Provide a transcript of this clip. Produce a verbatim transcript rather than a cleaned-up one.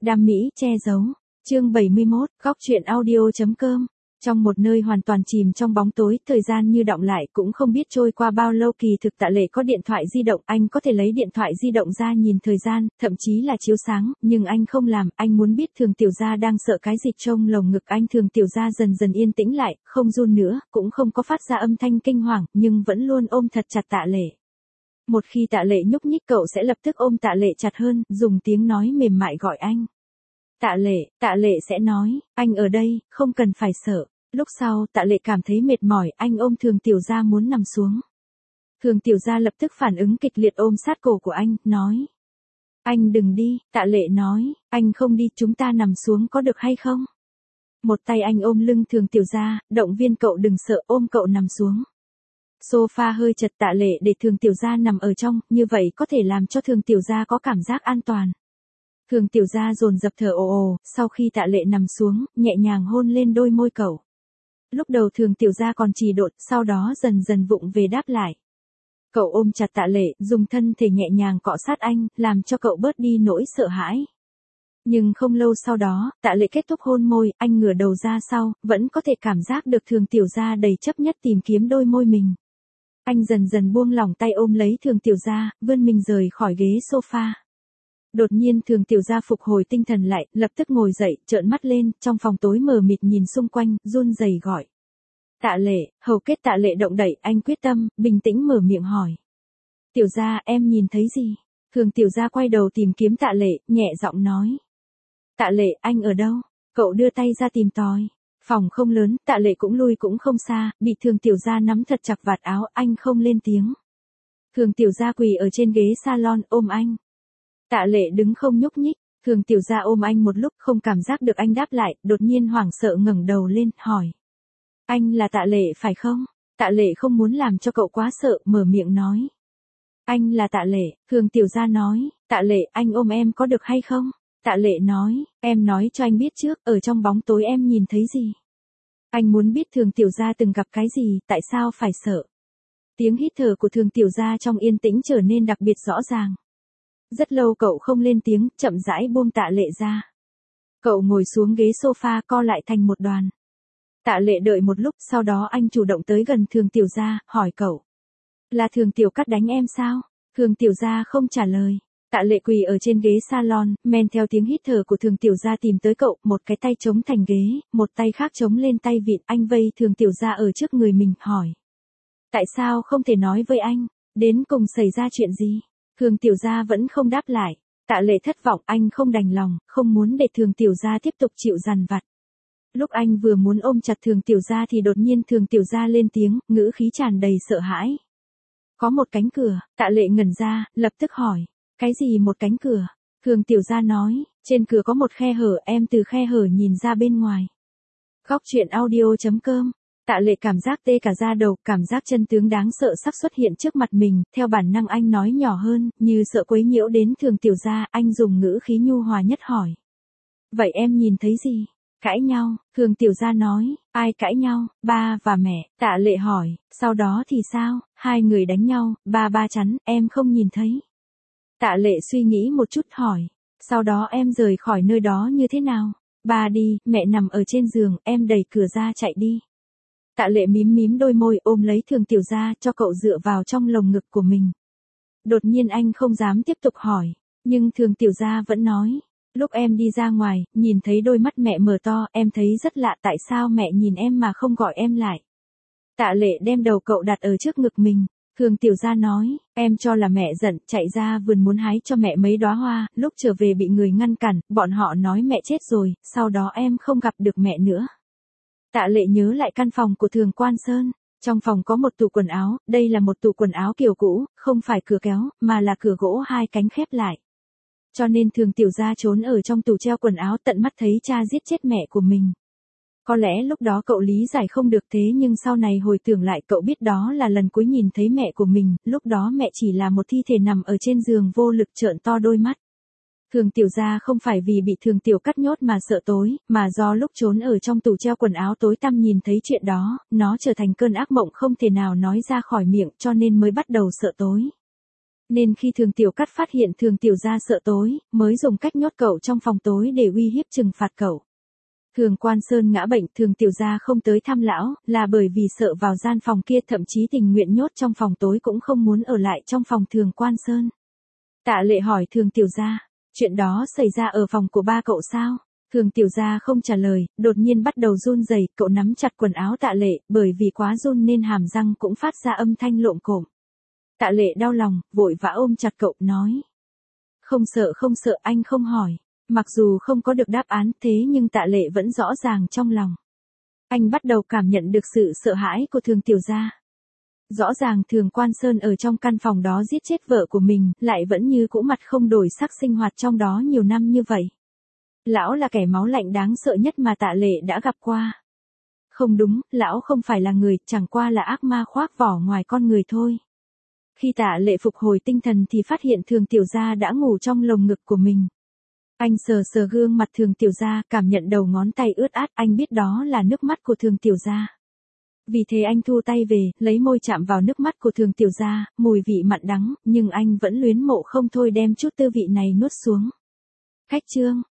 Đam mỹ che giấu. Chương bảy mươi mốt, góc truyện audio chấm com. Trong một nơi hoàn toàn chìm trong bóng tối, thời gian như đọng lại cũng không biết trôi qua bao lâu. Kỳ thực Tạ Lệ có điện thoại di động, anh có thể lấy điện thoại di động ra nhìn thời gian, thậm chí là chiếu sáng, nhưng anh không làm. Anh muốn biết Thường Tiểu Gia đang sợ cái gì trong lồng ngực anh. Thường Tiểu Gia dần dần yên tĩnh lại, không run nữa, cũng không có phát ra âm thanh kinh hoàng, nhưng vẫn luôn ôm thật chặt Tạ Lệ. Một khi Tạ Lệ nhúc nhích, cậu sẽ lập tức ôm Tạ Lệ chặt hơn, dùng tiếng nói mềm mại gọi anh. Tạ Lệ, Tạ Lệ sẽ nói, anh ở đây, không cần phải sợ. Lúc sau, Tạ Lệ cảm thấy mệt mỏi, anh ôm Thường Tiểu Gia muốn nằm xuống. Thường Tiểu Gia lập tức phản ứng kịch liệt ôm sát cổ của anh, nói. Anh đừng đi, Tạ Lệ nói, anh không đi, chúng ta nằm xuống có được hay không? Một tay anh ôm lưng Thường Tiểu Gia, động viên cậu đừng sợ, ôm cậu nằm xuống. Sofa hơi chật, Tạ Lệ để Thường Tiểu Gia nằm ở trong, như vậy có thể làm cho Thường Tiểu Gia có cảm giác an toàn. Thường Tiểu Gia dồn dập thở ồ ồ, sau khi Tạ Lệ nằm xuống, nhẹ nhàng hôn lên đôi môi cậu. Lúc đầu Thường Tiểu Gia còn trì độn, sau đó dần dần vụng về đáp lại. Cậu ôm chặt Tạ Lệ, dùng thân thể nhẹ nhàng cọ sát anh, làm cho cậu bớt đi nỗi sợ hãi. Nhưng không lâu sau đó, Tạ Lệ kết thúc hôn môi, anh ngửa đầu ra sau, vẫn có thể cảm giác được Thường Tiểu Gia đầy chấp nhất tìm kiếm đôi môi mình. Anh dần dần buông lỏng tay ôm lấy Thường Tiểu Gia, vươn mình rời khỏi ghế sofa. Đột nhiên Thường Tiểu Gia phục hồi tinh thần lại, lập tức ngồi dậy, trợn mắt lên, trong phòng tối mờ mịt nhìn xung quanh, run rẩy gọi. Tạ Lệ, hầu kết Tạ Lệ động đậy, anh quyết tâm, bình tĩnh mở miệng hỏi. Tiểu Gia, em nhìn thấy gì? Thường Tiểu Gia quay đầu tìm kiếm Tạ Lệ, nhẹ giọng nói. Tạ Lệ, anh ở đâu? Cậu đưa tay ra tìm tòi. Phòng không lớn, Tạ Lệ cũng lui cũng không xa, bị Thường Tiểu Gia nắm thật chặt vạt áo, anh không lên tiếng. Thường Tiểu Gia quỳ ở trên ghế salon, ôm anh. Tạ Lệ đứng không nhúc nhích, Thường Tiểu Gia ôm anh một lúc không cảm giác được anh đáp lại, đột nhiên hoảng sợ ngẩng đầu lên, hỏi. Anh là Tạ Lệ phải không? Tạ Lệ không muốn làm cho cậu quá sợ, mở miệng nói. Anh là Tạ Lệ, Thường Tiểu Gia nói, Tạ Lệ, anh ôm em có được hay không? Tạ Lệ nói, em nói cho anh biết trước, ở trong bóng tối em nhìn thấy gì? Anh muốn biết Thường Tiểu Gia từng gặp cái gì, tại sao phải sợ? Tiếng hít thở của Thường Tiểu Gia trong yên tĩnh trở nên đặc biệt rõ ràng. Rất lâu cậu không lên tiếng, chậm rãi buông Tạ Lệ ra. Cậu ngồi xuống ghế sofa co lại thành một đoàn. Tạ Lệ đợi một lúc, sau đó anh chủ động tới gần Thường Tiểu Gia, hỏi cậu. Là Thường Tiểu Cát đánh em sao? Thường Tiểu Gia không trả lời. Tạ Lệ quỳ ở trên ghế salon, men theo tiếng hít thở của Thường Tiểu Gia tìm tới cậu, một cái tay chống thành ghế, một tay khác chống lên tay vịn, anh vây Thường Tiểu Gia ở trước người mình, hỏi. Tại sao không thể nói với anh? Đến cùng xảy ra chuyện gì? Thường Tiểu Gia vẫn không đáp lại. Tạ Lệ thất vọng, anh không đành lòng, không muốn để Thường Tiểu Gia tiếp tục chịu dằn vặt. Lúc anh vừa muốn ôm chặt Thường Tiểu Gia thì đột nhiên Thường Tiểu Gia lên tiếng, ngữ khí tràn đầy sợ hãi. Có một cánh cửa, Tạ Lệ ngẩn ra, lập tức hỏi. Cái gì một cánh cửa? Thường Tiểu Gia nói, trên cửa có một khe hở, em từ khe hở nhìn ra bên ngoài. Góc truyện audio chấm com. Tạ Lệ cảm giác tê cả da đầu, cảm giác chân tướng đáng sợ sắp xuất hiện trước mặt mình, theo bản năng anh nói nhỏ hơn, như sợ quấy nhiễu đến Thường Tiểu Gia, anh dùng ngữ khí nhu hòa nhất hỏi. Vậy em nhìn thấy gì? Cãi nhau, Thường Tiểu Gia nói, ai cãi nhau, ba và mẹ, Tạ Lệ hỏi, sau đó thì sao, hai người đánh nhau, ba ba chắn, em không nhìn thấy. Tạ Lệ suy nghĩ một chút hỏi, sau đó em rời khỏi nơi đó như thế nào? Ba đi, mẹ nằm ở trên giường, em đẩy cửa ra chạy đi. Tạ Lệ mím mím đôi môi ôm lấy Thường Tiểu Gia cho cậu dựa vào trong lồng ngực của mình. Đột nhiên anh không dám tiếp tục hỏi, nhưng Thường Tiểu Gia vẫn nói, lúc em đi ra ngoài, nhìn thấy đôi mắt mẹ mở to, em thấy rất lạ, tại sao mẹ nhìn em mà không gọi em lại. Tạ Lệ đem đầu cậu đặt ở trước ngực mình. Thường Tiểu Gia nói, em cho là mẹ giận, chạy ra vườn muốn hái cho mẹ mấy đóa hoa, lúc trở về bị người ngăn cản, bọn họ nói mẹ chết rồi, sau đó em không gặp được mẹ nữa. Tạ Lệ nhớ lại căn phòng của Thường Quan Sơn, trong phòng có một tủ quần áo, đây là một tủ quần áo kiểu cũ, không phải cửa kéo, mà là cửa gỗ hai cánh khép lại. Cho nên Thường Tiểu Gia trốn ở trong tủ treo quần áo, tận mắt thấy cha giết chết mẹ của mình. Có lẽ lúc đó cậu lý giải không được, thế nhưng sau này hồi tưởng lại cậu biết đó là lần cuối nhìn thấy mẹ của mình, lúc đó mẹ chỉ là một thi thể nằm ở trên giường vô lực trợn to đôi mắt. Thường Tiểu Gia không phải vì bị Thường Tiểu Cát nhốt mà sợ tối, mà do lúc trốn ở trong tủ treo quần áo tối tăm nhìn thấy chuyện đó, nó trở thành cơn ác mộng không thể nào nói ra khỏi miệng cho nên mới bắt đầu sợ tối. Nên khi Thường Tiểu Cát phát hiện Thường Tiểu gia sợ tối, mới dùng cách nhốt cậu trong phòng tối để uy hiếp trừng phạt cậu. Thường Quan Sơn ngã bệnh, Thường Tiểu gia không tới thăm lão, là bởi vì sợ vào gian phòng kia, thậm chí tình nguyện nhốt trong phòng tối cũng không muốn ở lại trong phòng Thường Quan Sơn. Tạ Lệ hỏi Thường Tiểu gia, chuyện đó xảy ra ở phòng của ba cậu sao? Thường Tiểu gia không trả lời, đột nhiên bắt đầu run rẩy, cậu nắm chặt quần áo Tạ Lệ, bởi vì quá run nên hàm răng cũng phát ra âm thanh lộm cộm. Tạ Lệ đau lòng, vội vã ôm chặt cậu, nói. Không sợ không sợ, anh không hỏi. Mặc dù không có được đáp án thế nhưng Tạ Lệ vẫn rõ ràng trong lòng. Anh bắt đầu cảm nhận được sự sợ hãi của Thường Tiểu gia. Rõ ràng Thường Quan Sơn ở trong căn phòng đó giết chết vợ của mình, lại vẫn như cũ mặt không đổi sắc sinh hoạt trong đó nhiều năm như vậy. Lão là kẻ máu lạnh đáng sợ nhất mà Tạ Lệ đã gặp qua. Không đúng, lão không phải là người, chẳng qua là ác ma khoác vỏ ngoài con người thôi. Khi Tạ Lệ phục hồi tinh thần thì phát hiện Thường Tiểu gia đã ngủ trong lồng ngực của mình. Anh sờ sờ gương mặt Thường Tiểu gia, cảm nhận đầu ngón tay ướt át, anh biết đó là nước mắt của Thường Tiểu gia. Vì thế anh thu tay về, lấy môi chạm vào nước mắt của Thường Tiểu gia, mùi vị mặn đắng, nhưng anh vẫn luyến mộ không thôi đem chút tư vị này nuốt xuống. Khách chương